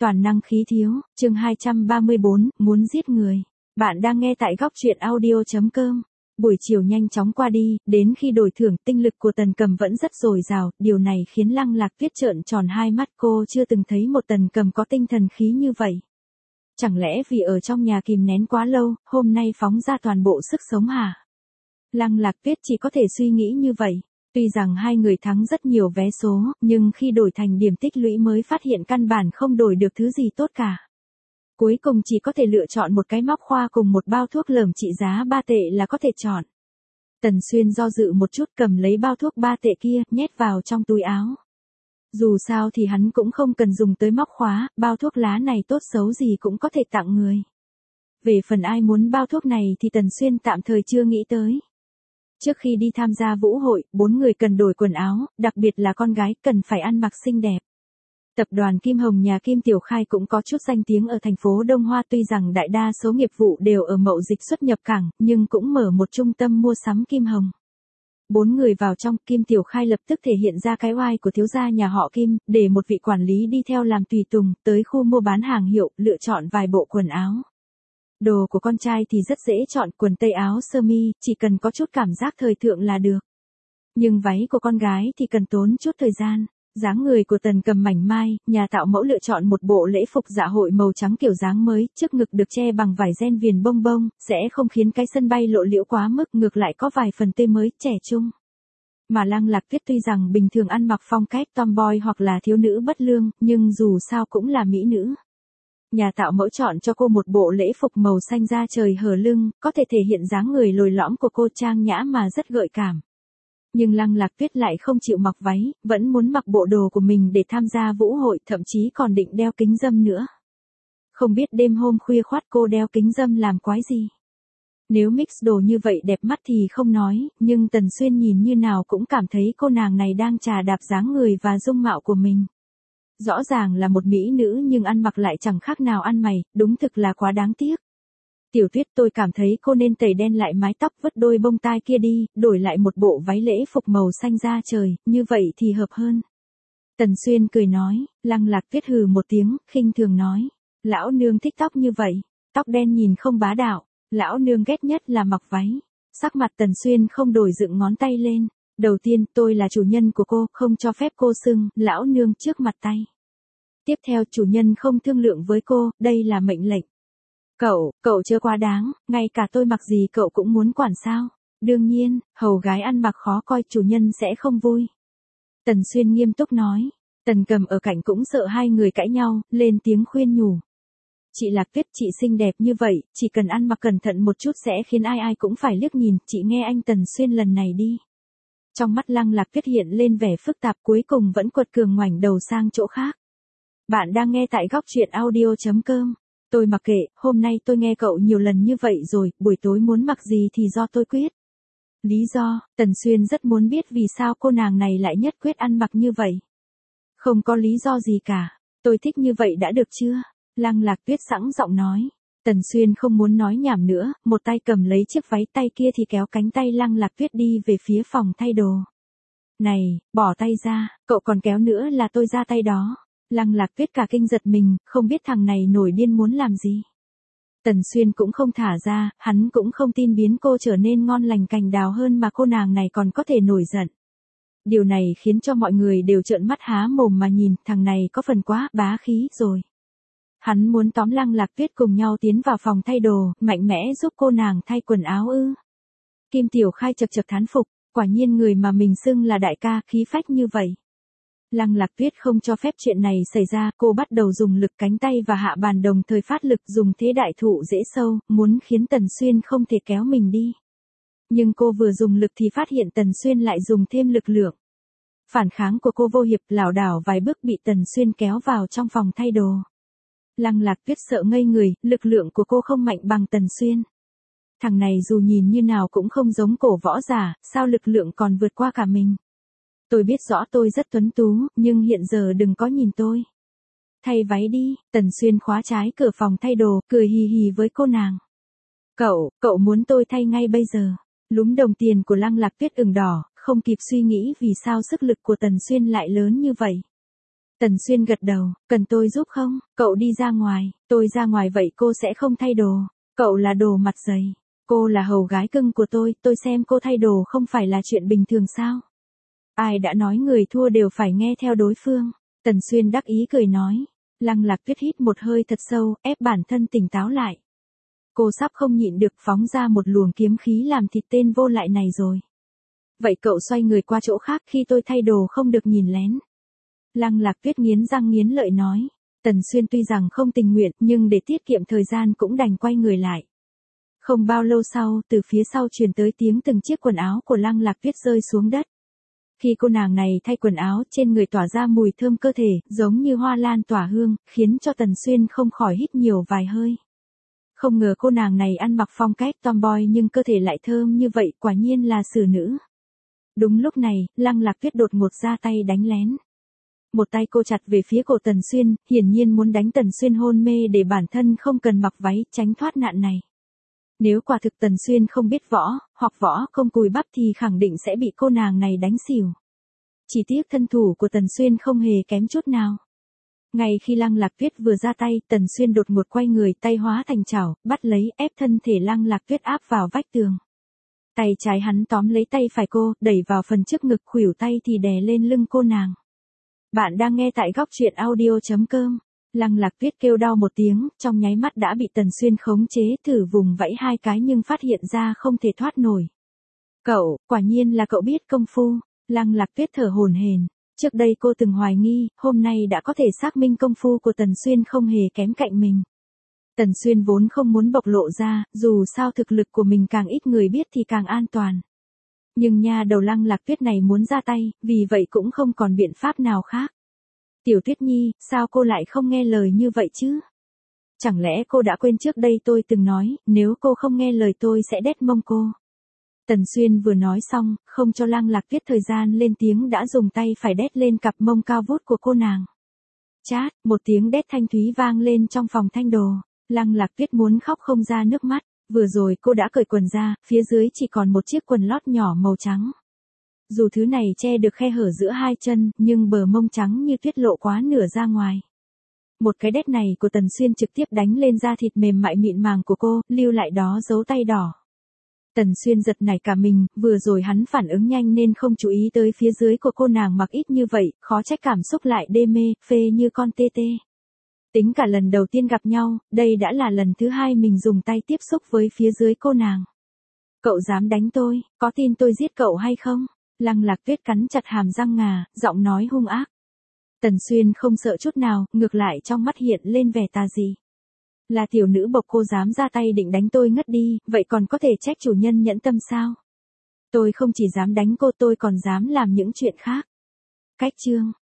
Toàn năng khí thiếu, chương 234, muốn giết người. Bạn đang nghe tại góc truyện audio.com. Buổi chiều nhanh chóng qua đi, đến khi đổi thưởng, tinh lực của Tần Cầm vẫn rất dồi dào, điều này khiến Lăng Lạc Tuyết trợn tròn hai mắt, cô chưa từng thấy một Tần Cầm có tinh thần khí như vậy. Chẳng lẽ vì ở trong nhà kìm nén quá lâu, hôm nay phóng ra toàn bộ sức sống hả? Lăng Lạc Tuyết chỉ có thể suy nghĩ như vậy. Tuy rằng hai người thắng rất nhiều vé số, nhưng khi đổi thành điểm tích lũy mới phát hiện căn bản không đổi được thứ gì tốt cả. Cuối cùng chỉ có thể lựa chọn một cái móc khoa cùng một bao thuốc lởm trị giá 3 tệ là có thể chọn. Tần Xuyên do dự một chút cầm lấy bao thuốc 3 tệ kia, nhét vào trong túi áo. Dù sao thì hắn cũng không cần dùng tới móc khóa, bao thuốc lá này tốt xấu gì cũng có thể tặng người. Về phần ai muốn bao thuốc này thì Tần Xuyên tạm thời chưa nghĩ tới. Trước khi đi tham gia vũ hội, 4 người cần đổi quần áo, đặc biệt là con gái cần phải ăn mặc xinh đẹp. Tập đoàn Kim Hồng nhà Kim Tiểu Khai cũng có chút danh tiếng ở thành phố Đông Hoa, tuy rằng đại đa số nghiệp vụ đều ở mậu dịch xuất nhập cảng, nhưng cũng mở một trung tâm mua sắm Kim Hồng. 4 người vào trong, Kim Tiểu Khai lập tức thể hiện ra cái oai của thiếu gia nhà họ Kim, để một vị quản lý đi theo làm tùy tùng, tới khu mua bán hàng hiệu, lựa chọn vài bộ quần áo. Đồ của con trai thì rất dễ chọn, quần tây áo sơ mi, chỉ cần có chút cảm giác thời thượng là được. Nhưng váy của con gái thì cần tốn chút thời gian. Dáng người của Tần Cầm mảnh mai, nhà tạo mẫu lựa chọn một bộ lễ phục dạ hội màu trắng kiểu dáng mới, trước ngực được che bằng vải ren viền bông bông, sẽ không khiến cái sân bay lộ liễu quá mức, ngược lại có vài phần tươi mới, trẻ trung. Mà Lăng Lạc Tuyết tuy rằng bình thường ăn mặc phong cách tomboy hoặc là thiếu nữ bất lương, nhưng dù sao cũng là mỹ nữ. Nhà tạo mẫu chọn cho cô một bộ lễ phục màu xanh da trời hở lưng, có thể thể hiện dáng người lồi lõm của cô, trang nhã mà rất gợi cảm. Nhưng Lăng Lạc Tuyết lại không chịu mặc váy, vẫn muốn mặc bộ đồ của mình để tham gia vũ hội, thậm chí còn định đeo kính râm nữa. Không biết đêm hôm khuya khoắt cô đeo kính râm làm quái gì. Nếu mix đồ như vậy đẹp mắt thì không nói, nhưng Tần Xuyên nhìn như nào cũng cảm thấy cô nàng này đang trà đạp dáng người và dung mạo của mình. Rõ ràng là một mỹ nữ nhưng ăn mặc lại chẳng khác nào ăn mày, đúng thực là quá đáng tiếc. Tiểu Tuyết, tôi cảm thấy cô nên tẩy đen lại mái tóc, vứt đôi bông tai kia đi, đổi lại một bộ váy lễ phục màu xanh da trời, như vậy thì hợp hơn. Tần Xuyên cười nói. Lăng Lạc Tuyết hừ một tiếng, khinh thường nói. Lão nương thích tóc như vậy, tóc đen nhìn không bá đạo, lão nương ghét nhất là mặc váy. Sắc mặt Tần Xuyên không đổi, dựng ngón tay lên. Đầu tiên, tôi là chủ nhân của cô, không cho phép cô xưng lão nương trước mặt tay. Tiếp theo, chủ nhân không thương lượng với cô, đây là mệnh lệnh. Cậu chớ quá đáng, ngay cả tôi mặc gì cậu cũng muốn quản sao? Đương nhiên, hầu gái ăn mặc khó coi chủ nhân sẽ không vui. Tần Xuyên nghiêm túc nói. Tần Cầm ở cạnh cũng sợ hai người cãi nhau, lên tiếng khuyên nhủ. Chị Lạc Tuyết, chị xinh đẹp như vậy, chỉ cần ăn mặc cẩn thận một chút sẽ khiến ai ai cũng phải liếc nhìn, chị nghe anh Tần Xuyên lần này đi. Trong mắt Lăng Lạc Tuyết hiện lên vẻ phức tạp, cuối cùng vẫn quật cường ngoảnh đầu sang chỗ khác. Bạn đang nghe tại góc truyện audio.com. Tôi mặc kệ, hôm nay tôi nghe cậu nhiều lần như vậy rồi, buổi tối muốn mặc gì thì do tôi quyết. Lý do, Tần Xuyên rất muốn biết vì sao cô nàng này lại nhất quyết ăn mặc như vậy. Không có lý do gì cả, tôi thích như vậy đã được chưa? Lăng Lạc Tuyết sẵn giọng nói. Tần Xuyên không muốn nói nhảm nữa, một tay cầm lấy chiếc váy, tay kia thì kéo cánh tay Lăng Lạc Tuyết đi về phía phòng thay đồ. Này, bỏ tay ra, cậu còn kéo nữa là tôi ra tay đó. Lăng Lạc Tuyết cả kinh giật mình, không biết thằng này nổi điên muốn làm gì. Tần Xuyên cũng không thả ra, hắn cũng không tin biến cô trở nên ngon lành cành đào hơn mà cô nàng này còn có thể nổi giận. Điều này khiến cho mọi người đều trợn mắt há mồm mà nhìn, thằng này có phần quá bá khí rồi. Hắn muốn tóm Lăng Lạc Tuyết cùng nhau tiến vào phòng thay đồ, mạnh mẽ giúp cô nàng thay quần áo ư. Kim Tiểu Khai chật chật thán phục, quả nhiên người mà mình xưng là đại ca, khí phách như vậy. Lăng Lạc Tuyết không cho phép chuyện này xảy ra, cô bắt đầu dùng lực, cánh tay và hạ bàn đồng thời phát lực, dùng thế đại thụ dễ sâu, muốn khiến Tần Xuyên không thể kéo mình đi. Nhưng cô vừa dùng lực thì phát hiện Tần Xuyên lại dùng thêm lực lượng. Phản kháng của cô vô hiệp, lảo đảo vài bước bị Tần Xuyên kéo vào trong phòng thay đồ. Lăng Lạc Tuyết sợ ngây người, lực lượng của cô không mạnh bằng Tần Xuyên. Thằng này dù nhìn như nào cũng không giống cổ võ giả, sao lực lượng còn vượt qua cả mình. Tôi biết rõ tôi rất tuấn tú, nhưng hiện giờ đừng có nhìn tôi. Thay váy đi, Tần Xuyên khóa trái cửa phòng thay đồ, cười hì hì với cô nàng. Cậu muốn tôi thay ngay bây giờ. Lúm đồng tiền của Lăng Lạc Tuyết ửng đỏ, không kịp suy nghĩ vì sao sức lực của Tần Xuyên lại lớn như vậy. Tần Xuyên gật đầu, cần tôi giúp không? Cậu đi ra ngoài, tôi ra ngoài vậy cô sẽ không thay đồ. Cậu là đồ mặt dày. Cô là hầu gái cưng của tôi xem cô thay đồ không phải là chuyện bình thường sao? Ai đã nói người thua đều phải nghe theo đối phương? Tần Xuyên đắc ý cười nói. Lăng Lạc Tuyết hít một hơi thật sâu, ép bản thân tỉnh táo lại. Cô sắp không nhịn được phóng ra một luồng kiếm khí làm thịt tên vô lại này rồi. Vậy cậu xoay người qua chỗ khác, khi tôi thay đồ không được nhìn lén. Lăng Lạc Tuyết nghiến răng nghiến lợi nói. Tần Xuyên tuy rằng không tình nguyện nhưng để tiết kiệm thời gian cũng đành quay người lại. Không bao lâu sau, từ phía sau truyền tới tiếng từng chiếc quần áo của Lăng Lạc Tuyết rơi xuống đất. Khi cô nàng này thay quần áo, trên người tỏa ra mùi thơm cơ thể, giống như hoa lan tỏa hương, khiến cho Tần Xuyên không khỏi hít nhiều vài hơi. Không ngờ cô nàng này ăn mặc phong cách tomboy nhưng cơ thể lại thơm như vậy, quả nhiên là xử nữ. Đúng lúc này, Lăng Lạc Tuyết đột ngột ra tay đánh lén. Một tay cô chặt về phía cổ Tần Xuyên, hiển nhiên muốn đánh Tần Xuyên hôn mê để bản thân không cần mặc váy, tránh thoát nạn này. Nếu quả thực Tần Xuyên không biết võ, hoặc võ không cùi bắp thì khẳng định sẽ bị cô nàng này đánh xỉu. Chỉ tiếc thân thủ của Tần Xuyên không hề kém chút nào. Ngay khi Lăng Lạc Tuyết vừa ra tay, Tần Xuyên đột ngột quay người, tay hóa thành chảo, bắt lấy, ép thân thể Lăng Lạc Tuyết áp vào vách tường. Tay trái hắn tóm lấy tay phải cô, đẩy vào phần trước ngực, khuỷu tay thì đè lên lưng cô nàng. Bạn đang nghe tại góc truyện audio.com. Lăng Lạc Tuyết kêu đau một tiếng, trong nháy mắt đã bị Tần Xuyên khống chế, thử vùng vẫy hai cái nhưng phát hiện ra không thể thoát nổi. Cậu, quả nhiên là cậu biết công phu. Lăng Lạc Tuyết thở hổn hển. Trước đây cô từng hoài nghi, hôm nay đã có thể xác minh công phu của Tần Xuyên không hề kém cạnh mình. Tần Xuyên vốn không muốn bộc lộ ra, dù sao thực lực của mình càng ít người biết thì càng an toàn. Nhưng nha đầu Lăng Lạc Tuyết này muốn ra tay, vì vậy cũng không còn biện pháp nào khác. Tiểu Tuyết Nhi, sao cô lại không nghe lời như vậy chứ? Chẳng lẽ cô đã quên trước đây tôi từng nói, nếu cô không nghe lời tôi sẽ đét mông cô. Tần Xuyên vừa nói xong, không cho Lăng Lạc Tuyết thời gian lên tiếng đã dùng tay phải đét lên cặp mông cao vút của cô nàng. Chát, một tiếng đét thanh thúy vang lên trong phòng thanh đồ. Lăng Lạc Tuyết muốn khóc không ra nước mắt. Vừa rồi cô đã cởi quần ra, phía dưới chỉ còn một chiếc quần lót nhỏ màu trắng. Dù thứ này che được khe hở giữa hai chân, nhưng bờ mông trắng như tuyết lộ quá nửa ra ngoài. Một cái đét này của Tần Xuyên trực tiếp đánh lên da thịt mềm mại mịn màng của cô, lưu lại đó dấu tay đỏ. Tần Xuyên giật nảy cả mình, vừa rồi hắn phản ứng nhanh nên không chú ý tới phía dưới của cô nàng mặc ít như vậy, khó trách cảm xúc lại đê mê, phê như con tê tê. Tính cả lần đầu tiên gặp nhau, đây đã là lần thứ hai mình dùng tay tiếp xúc với phía dưới cô nàng. Cậu dám đánh tôi, có tin tôi giết cậu hay không? Lăng Lạc Tuyết cắn chặt hàm răng ngà, giọng nói hung ác. Tần Xuyên không sợ chút nào, ngược lại trong mắt hiện lên vẻ tà dị. Là tiểu nữ bộc cô dám ra tay định đánh tôi ngất đi, vậy còn có thể trách chủ nhân nhẫn tâm sao? Tôi không chỉ dám đánh cô, tôi còn dám làm những chuyện khác. Cách chương.